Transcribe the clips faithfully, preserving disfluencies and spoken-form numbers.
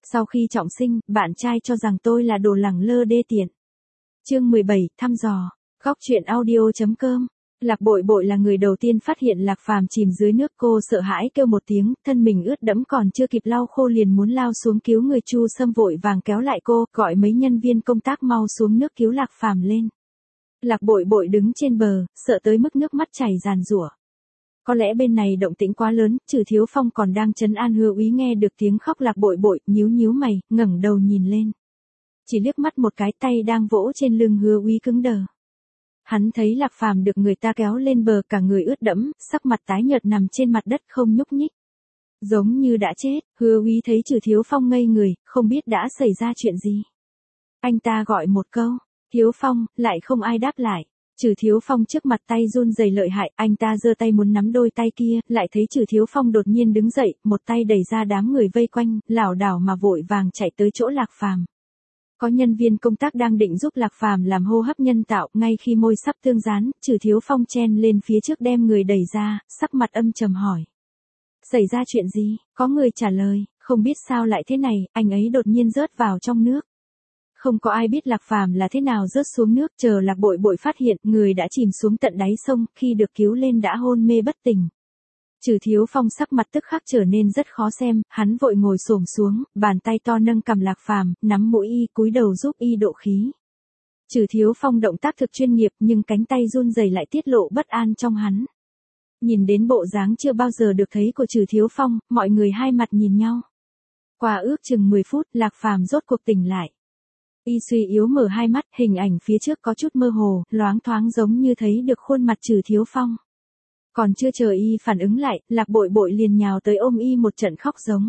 Sau khi trọng sinh, bạn trai cho rằng tôi là đồ lẳng lơ đê tiện. Chương mười bảy, thăm dò. Góc truyện audio.com. Lạc Bội Bội là người đầu tiên phát hiện Lạc Phàm chìm dưới nước, cô sợ hãi kêu một tiếng, thân mình ướt đẫm còn chưa kịp lau khô liền muốn lao xuống cứu người. Chu Sâm vội vàng kéo lại cô, gọi mấy nhân viên công tác mau xuống nước cứu Lạc Phàm lên. Lạc Bội Bội đứng trên bờ, sợ tới mức nước mắt chảy ràn rủa. Có lẽ bên này động tĩnh quá lớn, Trừ Thiếu Phong còn đang trấn an Hứa Úy, nghe được tiếng khóc Lạc Bội Bội, nhíu nhíu mày, ngẩng đầu nhìn lên. Chỉ liếc mắt một cái, tay đang vỗ trên lưng Hứa Úy cứng đờ. Hắn thấy Lạc Phàm được người ta kéo lên bờ, cả người ướt đẫm, sắc mặt tái nhợt nằm trên mặt đất không nhúc nhích. Giống như đã chết. Hứa Úy thấy Trừ Thiếu Phong ngây người, không biết đã xảy ra chuyện gì. Anh ta gọi một câu, Thiếu Phong, lại không ai đáp lại. Trừ Thiếu Phong trước mặt tay run rẩy lợi hại, anh ta giơ tay muốn nắm đôi tay kia, lại thấy Trừ Thiếu Phong đột nhiên đứng dậy, một tay đẩy ra đám người vây quanh, lảo đảo mà vội vàng chạy tới chỗ Lạc Phàm. Có nhân viên công tác đang định giúp Lạc Phàm làm hô hấp nhân tạo, ngay khi môi sắp tương dán, Trừ Thiếu Phong chen lên phía trước đem người đẩy ra, sắc mặt âm trầm hỏi. Xảy ra chuyện gì? Có người trả lời, không biết sao lại thế này, anh ấy đột nhiên rớt vào trong nước. Không có ai biết Lạc Phàm là thế nào rớt xuống nước, chờ Lạc Bội Bội phát hiện, người đã chìm xuống tận đáy sông, khi được cứu lên đã hôn mê bất tỉnh. Trừ Thiếu Phong sắc mặt tức khắc trở nên rất khó xem, hắn vội ngồi xổm xuống, bàn tay to nâng cằm Lạc Phàm, nắm mũi y, cúi đầu giúp y độ khí. Trừ Thiếu Phong động tác thực chuyên nghiệp, nhưng cánh tay run rẩy lại tiết lộ bất an trong hắn. Nhìn đến bộ dáng chưa bao giờ được thấy của Trừ Thiếu Phong, mọi người hai mặt nhìn nhau. Qua ước chừng mười phút, Lạc Phàm rốt cuộc tỉnh lại. Y suy yếu mở hai mắt, hình ảnh phía trước có chút mơ hồ, loáng thoáng giống như thấy được khuôn mặt Trừ Thiếu Phong. Còn chưa chờ y phản ứng lại, Lạc Bội Bội liền nhào tới ôm y một trận khóc giống.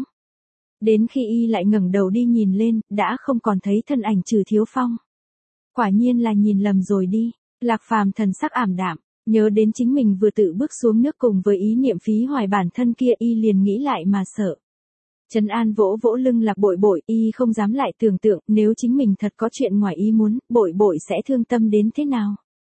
Đến khi y lại ngẩng đầu đi nhìn lên, đã không còn thấy thân ảnh Trừ Thiếu Phong. Quả nhiên là nhìn lầm rồi đi. Lạc Phàm thần sắc ảm đạm, nhớ đến chính mình vừa tự bước xuống nước cùng với ý niệm phí hoài bản thân kia, y liền nghĩ lại mà sợ. Trấn an vỗ vỗ lưng Lạc Bội Bội, y không dám lại tưởng tượng, nếu chính mình thật có chuyện ngoài ý muốn, Bội Bội sẽ thương tâm đến thế nào.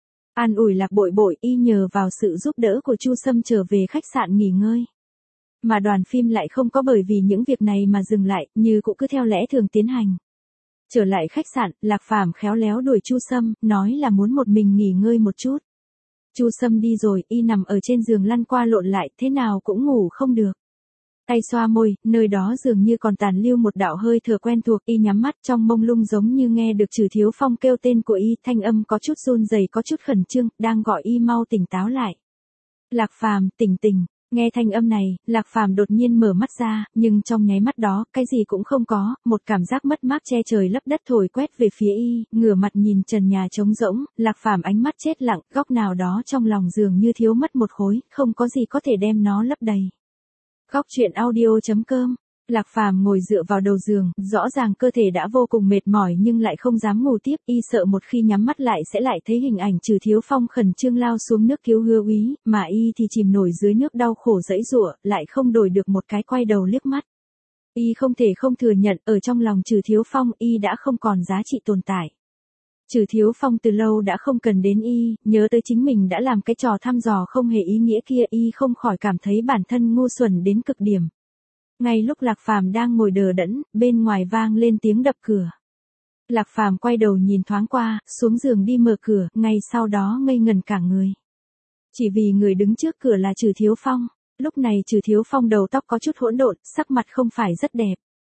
An ủi Lạc Bội Bội, y nhờ vào sự giúp đỡ của Chu Sâm trở về khách sạn nghỉ ngơi. Mà đoàn phim lại không có bởi vì những việc này mà dừng lại, như cũng cứ theo lẽ thường tiến hành. Trở lại khách sạn, Lạc Phàm khéo léo đuổi Chu Sâm, nói là muốn một mình nghỉ ngơi một chút. Chu Sâm đi rồi, y nằm ở trên giường lăn qua lộn lại, thế nào cũng ngủ không được. Tay xoa môi, nơi đó dường như còn tàn lưu một đạo hơi thở quen thuộc, y nhắm mắt trong mông lung giống như nghe được Trừ Thiếu Phong kêu tên của y, thanh âm có chút run rẩy, có chút khẩn trương, đang gọi y mau tỉnh táo lại. Lạc Phàm, tỉnh tỉnh. Nghe thanh âm này, Lạc Phàm đột nhiên mở mắt ra, nhưng trong nháy mắt đó, cái gì cũng không có, một cảm giác mất mát che trời lấp đất thổi quét về phía y, ngửa mặt nhìn trần nhà trống rỗng, Lạc Phàm ánh mắt chết lặng, góc nào đó trong lòng dường như thiếu mất một khối, không có gì có thể đem nó lấp đầy. Góc truyện audio.com. Lạc Phàm ngồi dựa vào đầu giường, rõ ràng cơ thể đã vô cùng mệt mỏi nhưng lại không dám ngủ tiếp, y sợ một khi nhắm mắt lại sẽ lại thấy hình ảnh Trừ Thiếu Phong khẩn trương lao xuống nước cứu Hứa Úy, mà y thì chìm nổi dưới nước đau khổ giãy giụa, lại không đổi được một cái quay đầu liếc mắt. Y không thể không thừa nhận, ở trong lòng Trừ Thiếu Phong, y đã không còn giá trị tồn tại. Trừ Thiếu Phong từ lâu đã không cần đến y, nhớ tới chính mình đã làm cái trò thăm dò không hề ý nghĩa kia, y không khỏi cảm thấy bản thân ngu xuẩn đến cực điểm. Ngay lúc Lạc Phàm đang ngồi đờ đẫn, bên ngoài vang lên tiếng đập cửa. Lạc Phàm quay đầu nhìn thoáng qua, xuống giường đi mở cửa, ngay sau đó ngây ngẩn cả người. Chỉ vì người đứng trước cửa là Trừ Thiếu Phong, lúc này Trừ Thiếu Phong đầu tóc có chút hỗn độn, sắc mặt không phải rất đẹp.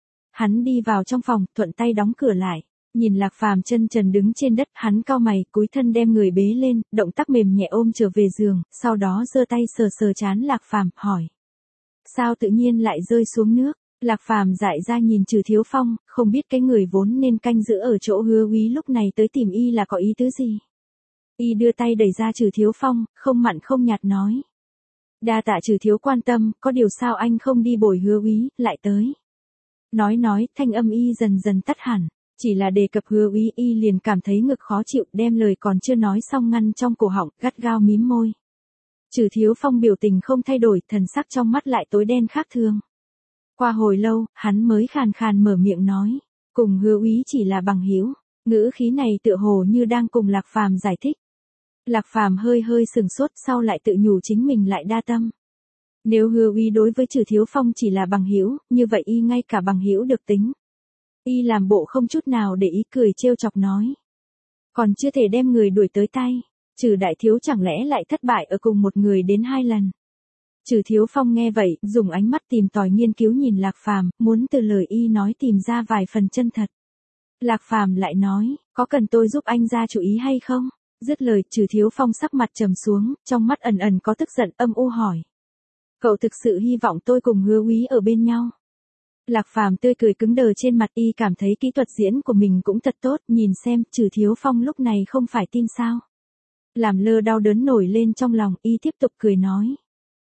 Hắn đi vào trong phòng, thuận tay đóng cửa lại. Nhìn Lạc Phàm chân trần đứng trên đất, hắn cau mày, cúi thân đem người bế lên, động tác mềm nhẹ ôm trở về giường, sau đó giơ tay sờ sờ trán Lạc Phàm, hỏi. Sao tự nhiên lại rơi xuống nước? Lạc Phàm dại ra nhìn Trừ Thiếu Phong, không biết cái người vốn nên canh giữ ở chỗ Hứa Úy lúc này tới tìm y là có ý tứ gì. Y đưa tay đẩy ra Trừ Thiếu Phong, không mặn không nhạt nói. Đa tạ Trừ Thiếu quan tâm, có điều sao anh không đi bồi Hứa Úy, lại tới. Nói nói, thanh âm y dần dần tắt hẳn. Chỉ là đề cập Hứa Úy, y liền cảm thấy ngực khó chịu, đem lời còn chưa nói xong ngăn trong cổ họng, gắt gao mím môi. Trừ Thiếu Phong biểu tình không thay đổi, thần sắc trong mắt lại tối đen khác thường. Qua hồi lâu, hắn mới khàn khàn mở miệng nói, cùng Hứa Úy chỉ là bằng hữu. Ngữ khí này tựa hồ như đang cùng Lạc Phàm giải thích. Lạc Phàm hơi hơi sừng sốt, sau lại tự nhủ chính mình lại đa tâm. Nếu Hứa Úy đối với Trừ Thiếu Phong chỉ là bằng hữu, như vậy y ngay cả bằng hữu được tính. Y làm bộ không chút nào để ý, cười trêu chọc nói. Còn chưa thể đem người đuổi tới tay, Trừ đại thiếu chẳng lẽ lại thất bại ở cùng một người đến hai lần. Trừ Thiếu Phong nghe vậy, dùng ánh mắt tìm tòi nghiên cứu nhìn Lạc Phàm, muốn từ lời y nói tìm ra vài phần chân thật. Lạc Phàm lại nói, có cần tôi giúp anh ra chủ ý hay không? Dứt lời, Trừ Thiếu Phong sắc mặt trầm xuống, trong mắt ẩn ẩn có tức giận, âm u hỏi. Cậu thực sự hy vọng tôi cùng Hứa Úy ở bên nhau? Lạc Phàm tươi cười cứng đờ trên mặt, y cảm thấy kỹ thuật diễn của mình cũng thật tốt, nhìn xem, Trừ Thiếu Phong lúc này không phải tin sao? Làm lơ đau đớn nổi lên trong lòng, y tiếp tục cười nói.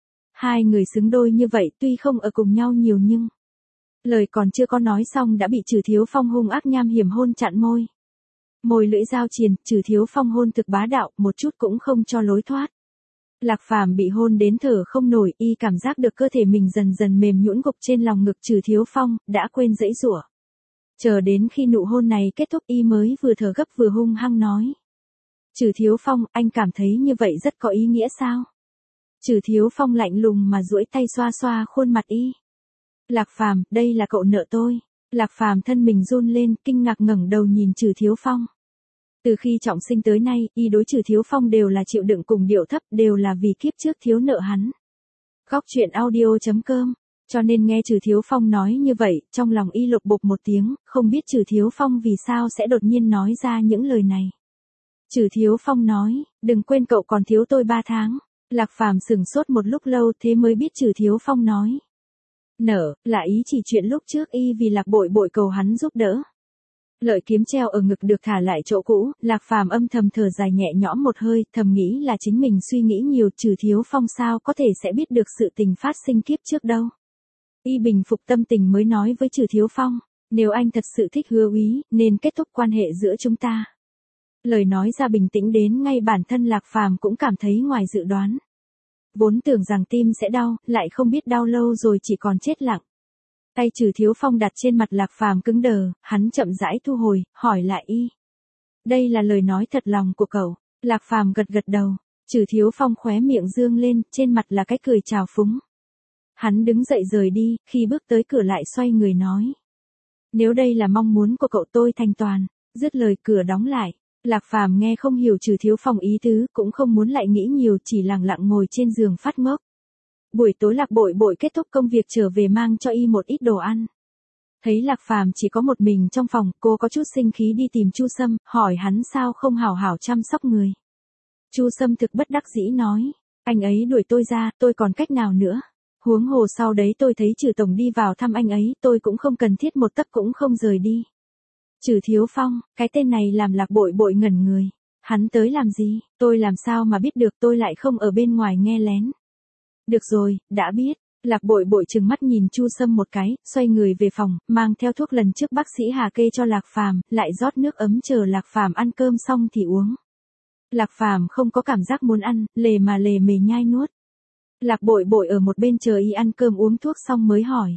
Hai người xứng đôi như vậy tuy không ở cùng nhau nhiều nhưng... Lời còn chưa có nói xong đã bị Trừ Thiếu Phong hung ác nham hiểm hôn chặn môi. Môi lưỡi giao triền, Trừ Thiếu Phong hôn thực bá đạo, một chút cũng không cho lối thoát. Lạc Phàm bị hôn đến thở không nổi, y cảm giác được cơ thể mình dần dần mềm nhũn gục trên lòng ngực Trừ Thiếu Phong, đã quên giãy giụa. Chờ đến khi nụ hôn này kết thúc, y mới vừa thở gấp vừa hung hăng nói. Trừ Thiếu Phong, anh cảm thấy như vậy rất có ý nghĩa sao? Trừ Thiếu Phong lạnh lùng mà duỗi tay xoa xoa khuôn mặt y. Lạc Phàm, đây là cậu nợ tôi. Lạc Phàm thân mình run lên, kinh ngạc ngẩng đầu nhìn Trừ Thiếu Phong. Từ khi trọng sinh tới nay, y đối Trừ Thiếu Phong đều là chịu đựng cùng điệu thấp, đều là vì kiếp trước thiếu nợ hắn. Góc truyện audio chấm com. Cho nên nghe Trừ Thiếu Phong nói như vậy, trong lòng y lục bục một tiếng, không biết Trừ Thiếu Phong vì sao sẽ đột nhiên nói ra những lời này. Trừ Thiếu Phong nói, đừng quên cậu còn thiếu tôi ba tháng. Lạc Phàm sửng sốt một lúc lâu thế mới biết Trừ Thiếu Phong nói. Nợ, là ý chỉ chuyện lúc trước y vì Lạc Bội Bội cầu hắn giúp đỡ. Lợi kiếm treo ở ngực được thả lại chỗ cũ, Lạc Phàm âm thầm thở dài nhẹ nhõm một hơi, thầm nghĩ là chính mình suy nghĩ nhiều, Trừ Thiếu Phong sao có thể sẽ biết được sự tình phát sinh kiếp trước đâu. Y bình phục tâm tình mới nói với Trừ Thiếu Phong, nếu anh thật sự thích Hứa Úy, nên kết thúc quan hệ giữa chúng ta. Lời nói ra bình tĩnh đến ngay bản thân Lạc Phàm cũng cảm thấy ngoài dự đoán. Vốn tưởng rằng tim sẽ đau, lại không biết đau lâu rồi chỉ còn chết lặng. Tay Trừ Thiếu Phong đặt trên mặt Lạc Phàm cứng đờ, hắn chậm rãi thu hồi, hỏi lại y. Đây là lời nói thật lòng của cậu. Lạc Phàm gật gật đầu, Trừ Thiếu Phong khóe miệng dương lên, trên mặt là cái cười trào phúng. Hắn đứng dậy rời đi, khi bước tới cửa lại xoay người nói. Nếu đây là mong muốn của cậu tôi thành toàn. Dứt lời cửa đóng lại. Lạc Phàm nghe không hiểu Trừ Thiếu Phong ý tứ, cũng không muốn lại nghĩ nhiều, chỉ lặng lặng ngồi trên giường phát ngốc. Buổi tối Lạc Bội Bội kết thúc công việc trở về mang cho y một ít đồ ăn. Thấy Lạc Phàm chỉ có một mình trong phòng, cô có chút sinh khí đi tìm Chu Sâm, hỏi hắn sao không hảo hảo chăm sóc người. Chu Sâm thực bất đắc dĩ nói, anh ấy đuổi tôi ra, tôi còn cách nào nữa. Huống hồ sau đấy tôi thấy Trừ tổng đi vào thăm anh ấy, tôi cũng không cần thiết một tấc cũng không rời đi. Trừ Thiếu Phong, cái tên này làm Lạc Bội Bội ngẩn người. Hắn tới làm gì, tôi làm sao mà biết được, tôi lại không ở bên ngoài nghe lén. Được rồi, đã biết. Lạc Bội Bội trừng mắt nhìn Chu Sâm một cái, xoay người về phòng, mang theo thuốc lần trước bác sĩ Hà kê cho Lạc Phàm, lại rót nước ấm chờ Lạc Phàm ăn cơm xong thì uống. Lạc Phàm không có cảm giác muốn ăn, lề mà lề mề nhai nuốt. Lạc Bội Bội ở một bên chờ y ăn cơm uống thuốc xong mới hỏi.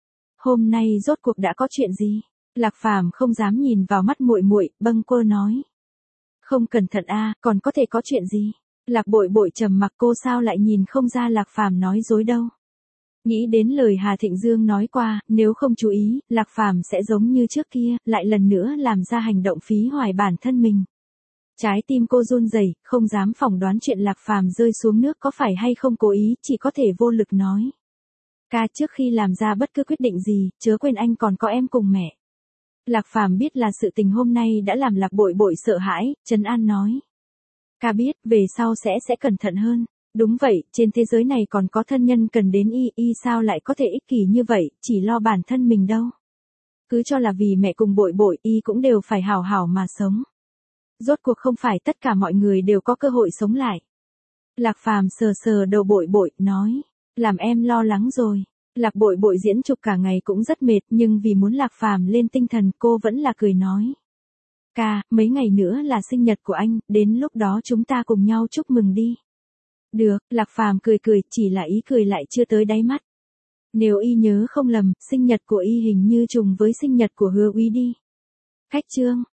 Hôm nay rốt cuộc đã có chuyện gì? Lạc Phàm không dám nhìn vào mắt muội muội, bâng quơ nói. Không cẩn thận a, à, còn có thể có chuyện gì? Lạc Bội Bội trầm mặc, cô sao lại nhìn không ra Lạc Phàm nói dối đâu. Nghĩ đến lời Hà Thịnh Dương nói qua, nếu không chú ý, Lạc Phàm sẽ giống như trước kia, lại lần nữa làm ra hành động phí hoài bản thân mình. Trái tim cô run rẩy, không dám phỏng đoán chuyện Lạc Phàm rơi xuống nước có phải hay không cố ý, chỉ có thể vô lực nói. Ca, trước khi làm ra bất cứ quyết định gì, chớ quên anh còn có em cùng mẹ. Lạc Phàm biết là sự tình hôm nay đã làm Lạc Bội Bội sợ hãi, trấn an nói. Ca biết, về sau sẽ sẽ cẩn thận hơn. Đúng vậy, trên thế giới này còn có thân nhân cần đến y, y sao lại có thể ích kỷ như vậy, chỉ lo bản thân mình đâu. Cứ cho là vì mẹ cùng Bội Bội, y cũng đều phải hảo hảo mà sống. Rốt cuộc không phải tất cả mọi người đều có cơ hội sống lại. Lạc Phàm sờ sờ đầu Bội Bội, nói. Làm em lo lắng rồi. Lạc Bội Bội diễn chụp cả ngày cũng rất mệt, nhưng vì muốn Lạc Phàm lên tinh thần, cô vẫn là cười nói. Ca, mấy ngày nữa là sinh nhật của anh, đến lúc đó chúng ta cùng nhau chúc mừng đi. Được, Lạc Phàm cười cười, chỉ là ý cười lại chưa tới đáy mắt. Nếu y nhớ không lầm, sinh nhật của y hình như trùng với sinh nhật của Hứa Úy đi. Khách chương.